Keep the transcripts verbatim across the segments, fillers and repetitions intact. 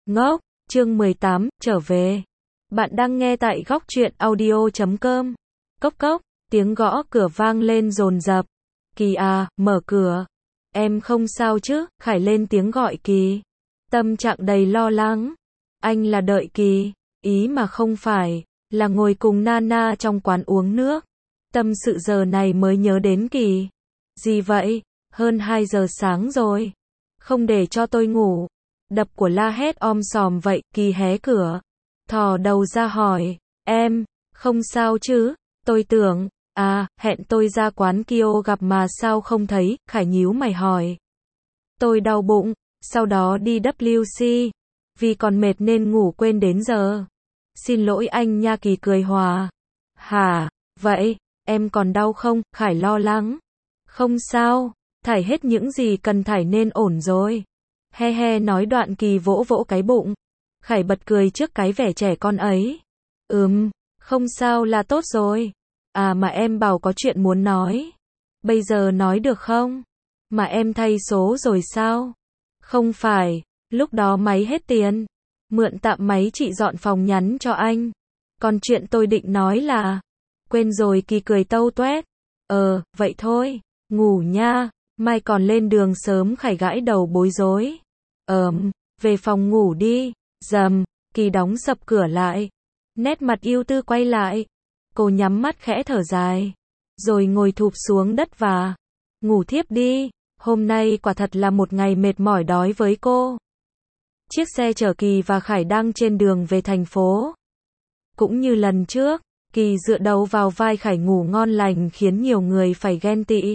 Ngốc, chương mười tám, trở về. Bạn đang nghe tại góc truyện audio chấm com. Cốc cốc, tiếng gõ cửa vang lên dồn dập. Kỳ à, mở cửa. Em không sao chứ? Khải lên tiếng gọi Kỳ. Tâm trạng đầy lo lắng. Anh là đợi Kỳ, ý mà không phải, là ngồi cùng Nana trong quán uống nước. Tâm sự giờ này mới nhớ đến Kỳ. Gì vậy? Hơn hai giờ sáng rồi. Không để cho tôi ngủ. Đập của la hét om sòm vậy, Kỳ hé cửa. Thò đầu ra hỏi, em, không sao chứ? Tôi tưởng, à, hẹn tôi ra quán Kio gặp mà sao không thấy? Khải nhíu mày hỏi. Tôi đau bụng, sau đó đi W C. Vì còn mệt nên ngủ quên đến giờ. Xin lỗi anh nha, Kỳ cười hòa. Hả, vậy, em còn đau không? Khải lo lắng. Không sao, thải hết những gì cần thải nên ổn rồi. He he nói đoạn Kỳ vỗ vỗ cái bụng. Khải bật cười trước cái vẻ trẻ con ấy. Ừm, không sao là tốt rồi. À mà em bảo có chuyện muốn nói. Bây giờ nói được không? Mà em thay số rồi sao? Không phải, lúc đó máy hết tiền. Mượn tạm máy chị dọn phòng nhắn cho anh. Còn chuyện tôi định nói là... Quên rồi, Kỳ cười tâu tuét. Ờ, vậy thôi, ngủ nha. Mai còn lên đường sớm. Khải gãi đầu bối rối. Ờm, về phòng ngủ đi. Dầm, Kỳ đóng sập cửa lại. Nét mặt ưu tư quay lại. Cô nhắm mắt khẽ thở dài. Rồi ngồi thụp xuống đất và ngủ thiếp đi. Hôm nay quả thật là một ngày mệt mỏi đói với cô. Chiếc xe chở Kỳ và Khải đang trên đường về thành phố. Cũng như lần trước, Kỳ dựa đầu vào vai Khải ngủ ngon lành khiến nhiều người phải ghen tị.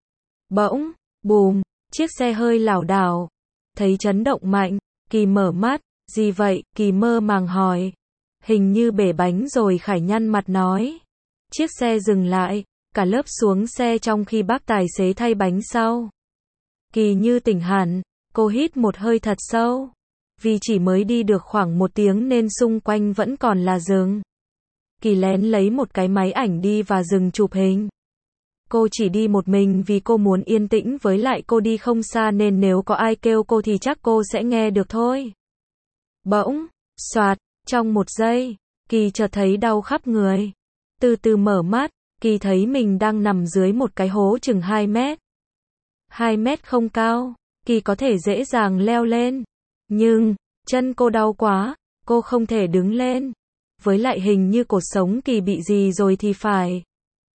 Bỗng, bùm, chiếc xe hơi lảo đảo. Thấy chấn động mạnh, Kỳ mở mắt. Gì vậy? Kỳ mơ màng hỏi. Hình như bể bánh rồi, Khải nhăn mặt nói. Chiếc xe dừng lại, cả lớp xuống xe trong khi bác tài xế thay bánh sau. Kỳ như tỉnh hẳn, cô hít một hơi thật sâu. Vì chỉ mới đi được khoảng một tiếng nên xung quanh vẫn còn là rừng. Kỳ lén lấy một cái máy ảnh đi và dừng chụp hình. Cô chỉ đi một mình vì cô muốn yên tĩnh, với lại cô đi không xa nên nếu có ai kêu cô thì chắc cô sẽ nghe được thôi. Bỗng, xoạt, trong một giây, Kỳ chợt thấy đau khắp người. Từ từ mở mắt, Kỳ thấy mình đang nằm dưới một cái hố chừng hai mét. hai mét không cao, Kỳ có thể dễ dàng leo lên. Nhưng, chân cô đau quá, cô không thể đứng lên. Với lại hình như cột sống Kỳ bị gì rồi thì phải.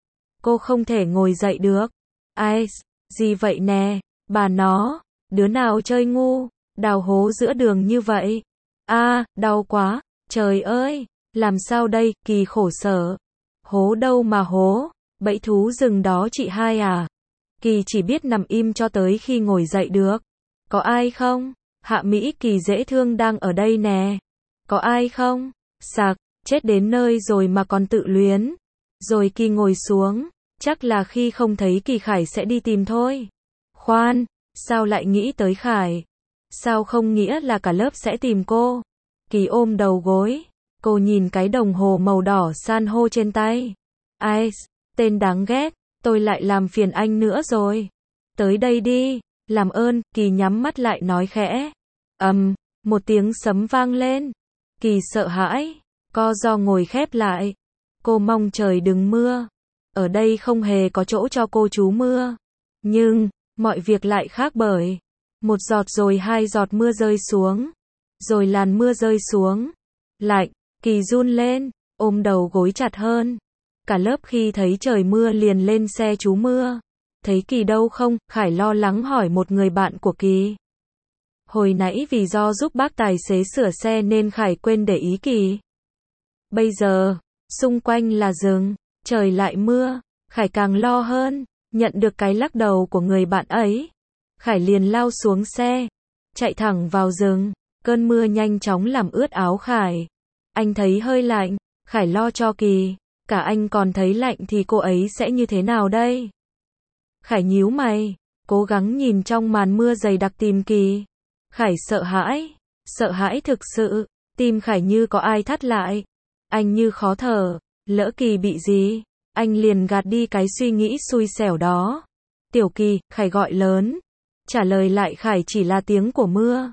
Cô không thể ngồi dậy được. Ai, gì vậy nè, bà nó, đứa nào chơi ngu, đào hố giữa đường như vậy. A, à, đau quá, trời ơi, làm sao đây? Kỳ khổ sở. Hố đâu mà hố, bẫy thú rừng đó chị hai à? Kỳ chỉ biết nằm im cho tới khi ngồi dậy được. Có ai không? Hạ Mỹ Kỳ dễ thương đang ở đây nè. Có ai không? Sạc, chết đến nơi rồi mà còn tự luyến. Rồi Kỳ ngồi xuống, chắc là khi không thấy Kỳ Khải sẽ đi tìm thôi. Khoan, sao lại nghĩ tới Khải? Sao không nghĩa là cả lớp sẽ tìm cô? Kỳ ôm đầu gối, cô nhìn cái đồng hồ màu đỏ san hô trên tay. Ai, tên đáng ghét, tôi lại làm phiền anh nữa rồi. Tới đây đi, làm ơn. Kỳ nhắm mắt lại nói khẽ. Ầm, um, một tiếng sấm vang lên. Kỳ sợ hãi, co ro ngồi khép lại. Cô mong trời đừng mưa. Ở đây không hề có chỗ cho cô trú mưa. Nhưng, mọi việc lại khác bởi. Một giọt rồi hai giọt mưa rơi xuống. Rồi làn mưa rơi xuống. Lạnh, Kỳ run lên, ôm đầu gối chặt hơn. Cả lớp khi thấy trời mưa liền lên xe trú mưa. Thấy Kỳ đâu không? Khải lo lắng hỏi một người bạn của Kỳ. Hồi nãy vì do giúp bác tài xế sửa xe nên Khải quên để ý Kỳ. Bây giờ, xung quanh là rừng, trời lại mưa. Khải càng lo hơn, nhận được cái lắc đầu của người bạn ấy. Khải liền lao xuống xe, chạy thẳng vào rừng. Cơn mưa nhanh chóng làm ướt áo Khải. Anh thấy hơi lạnh, Khải lo cho Kỳ. Cả anh còn thấy lạnh thì cô ấy sẽ như thế nào đây? Khải nhíu mày, cố gắng nhìn trong màn mưa dày đặc tìm Kỳ. Khải sợ hãi, sợ hãi thực sự. Tim Khải như có ai thắt lại. Anh như khó thở, lỡ Kỳ bị gì? Anh liền gạt đi cái suy nghĩ xui xẻo đó. Tiểu Kỳ, Khải gọi lớn. Trả lời lại Khải chỉ là tiếng của mưa.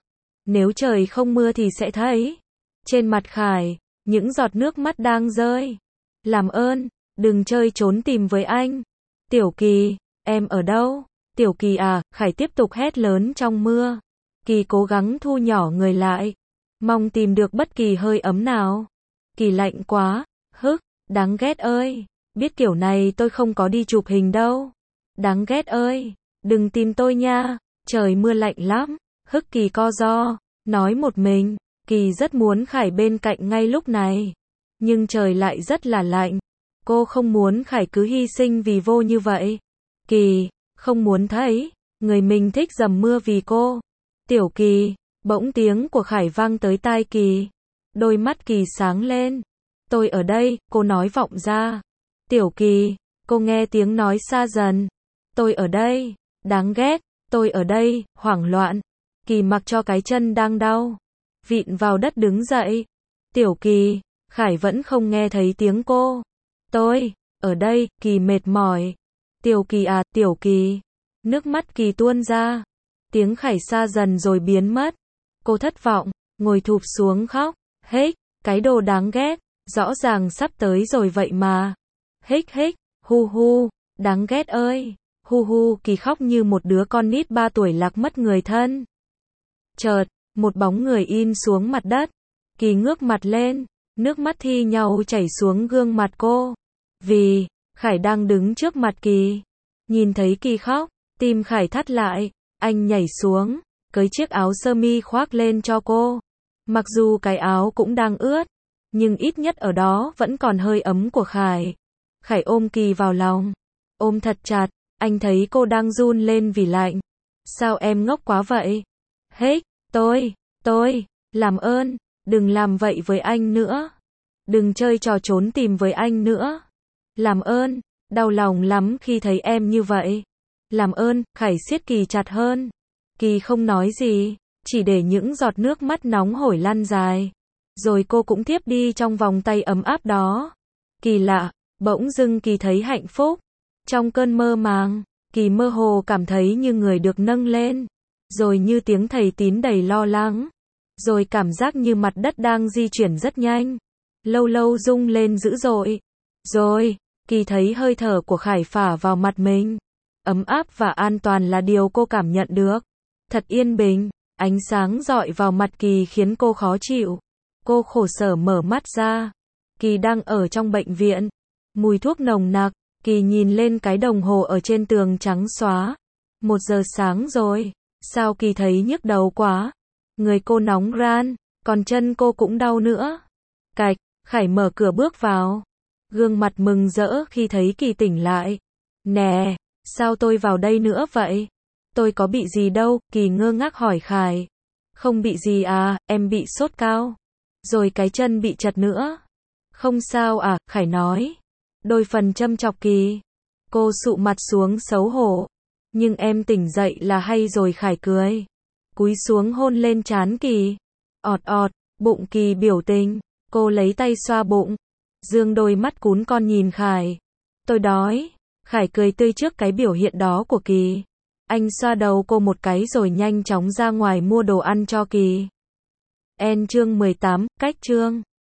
Nếu trời không mưa thì sẽ thấy. Trên mặt Khải, những giọt nước mắt đang rơi. Làm ơn, đừng chơi trốn tìm với anh. Tiểu Kỳ, em ở đâu? Tiểu Kỳ à, Khải tiếp tục hét lớn trong mưa. Kỳ cố gắng thu nhỏ người lại, mong tìm được bất kỳ hơi ấm nào. Kỳ lạnh quá, hức, đáng ghét ơi, biết kiểu này tôi không có đi chụp hình đâu. Đáng ghét ơi, đừng tìm tôi nha, trời mưa lạnh lắm. Hức Kỳ co ro, nói một mình. Kỳ rất muốn Khải bên cạnh ngay lúc này, nhưng trời lại rất là lạnh. Cô không muốn Khải cứ hy sinh vì vô như vậy. Kỳ, không muốn thấy người mình thích dầm mưa vì cô. Tiểu Kỳ, bỗng tiếng của Khải vang tới tai Kỳ. Đôi mắt Kỳ sáng lên. Tôi ở đây, cô nói vọng ra. Tiểu Kỳ, cô nghe tiếng nói xa dần. Tôi ở đây, đáng ghét, tôi ở đây, hoảng loạn. Kỳ mặc cho cái chân đang đau, vịn vào đất đứng dậy. Tiểu Kỳ, Khải vẫn không nghe thấy tiếng cô. Tôi, ở đây, Kỳ mệt mỏi. Tiểu Kỳ à, Tiểu Kỳ. Nước mắt Kỳ tuôn ra. Tiếng Khải xa dần rồi biến mất. Cô thất vọng, ngồi thụp xuống khóc. Hích, cái đồ đáng ghét, rõ ràng sắp tới rồi vậy mà. Hích hích, hu hu, đáng ghét ơi. Hu hu, Kỳ khóc như một đứa con nít ba tuổi lạc mất người thân. Chợt, một bóng người in xuống mặt đất. Kỳ ngước mặt lên, nước mắt thi nhau chảy xuống gương mặt cô. Vì, Khải đang đứng trước mặt Kỳ. Nhìn thấy Kỳ khóc, tim Khải thắt lại, anh nhảy xuống, cởi chiếc áo sơ mi khoác lên cho cô. Mặc dù cái áo cũng đang ướt, nhưng ít nhất ở đó vẫn còn hơi ấm của Khải. Khải ôm Kỳ vào lòng, ôm thật chặt, anh thấy cô đang run lên vì lạnh. Sao em ngốc quá vậy? Hích, tôi, tôi, làm ơn, đừng làm vậy với anh nữa. Đừng chơi trò trốn tìm với anh nữa. Làm ơn, đau lòng lắm khi thấy em như vậy. Làm ơn, Khải siết Kỳ chặt hơn. Kỳ không nói gì, chỉ để những giọt nước mắt nóng hổi lăn dài. Rồi cô cũng thiếp đi trong vòng tay ấm áp đó. Kỳ lạ, bỗng dưng Kỳ thấy hạnh phúc. Trong cơn mơ màng, Kỳ mơ hồ cảm thấy như người được nâng lên. Rồi như tiếng thầy tín đầy lo lắng. Rồi cảm giác như mặt đất đang di chuyển rất nhanh. Lâu lâu rung lên dữ dội. Rồi, Kỳ thấy hơi thở của Khải phả vào mặt mình. Ấm áp và an toàn là điều cô cảm nhận được. Thật yên bình, ánh sáng rọi vào mặt Kỳ khiến cô khó chịu. Cô khổ sở mở mắt ra. Kỳ đang ở trong bệnh viện. Mùi thuốc nồng nặc, Kỳ nhìn lên cái đồng hồ ở trên tường trắng xóa. Một giờ sáng rồi, sao Kỳ thấy nhức đầu quá. Người cô nóng ran, còn chân cô cũng đau nữa. Cạch, Khải mở cửa bước vào. Gương mặt mừng rỡ khi thấy Kỳ tỉnh lại. Nè, sao tôi vào đây nữa vậy? Tôi có bị gì đâu, Kỳ ngơ ngác hỏi Khải. Không bị gì à, em bị sốt cao. Rồi cái chân bị chật nữa. Không sao à, Khải nói. Đôi phần châm chọc Kỳ. Cô sụ mặt xuống xấu hổ. Nhưng em tỉnh dậy là hay rồi, Khải cười. Cúi xuống hôn lên trán Kỳ. Ọt ọt, bụng Kỳ biểu tình. Cô lấy tay xoa bụng. Dương đôi mắt cún con nhìn Khải. Tôi đói. Khải cười tươi trước cái biểu hiện đó của Kỳ. Anh xoa đầu cô một cái rồi nhanh chóng ra ngoài mua đồ ăn cho Kỳ. En chương mười tám, cách chương.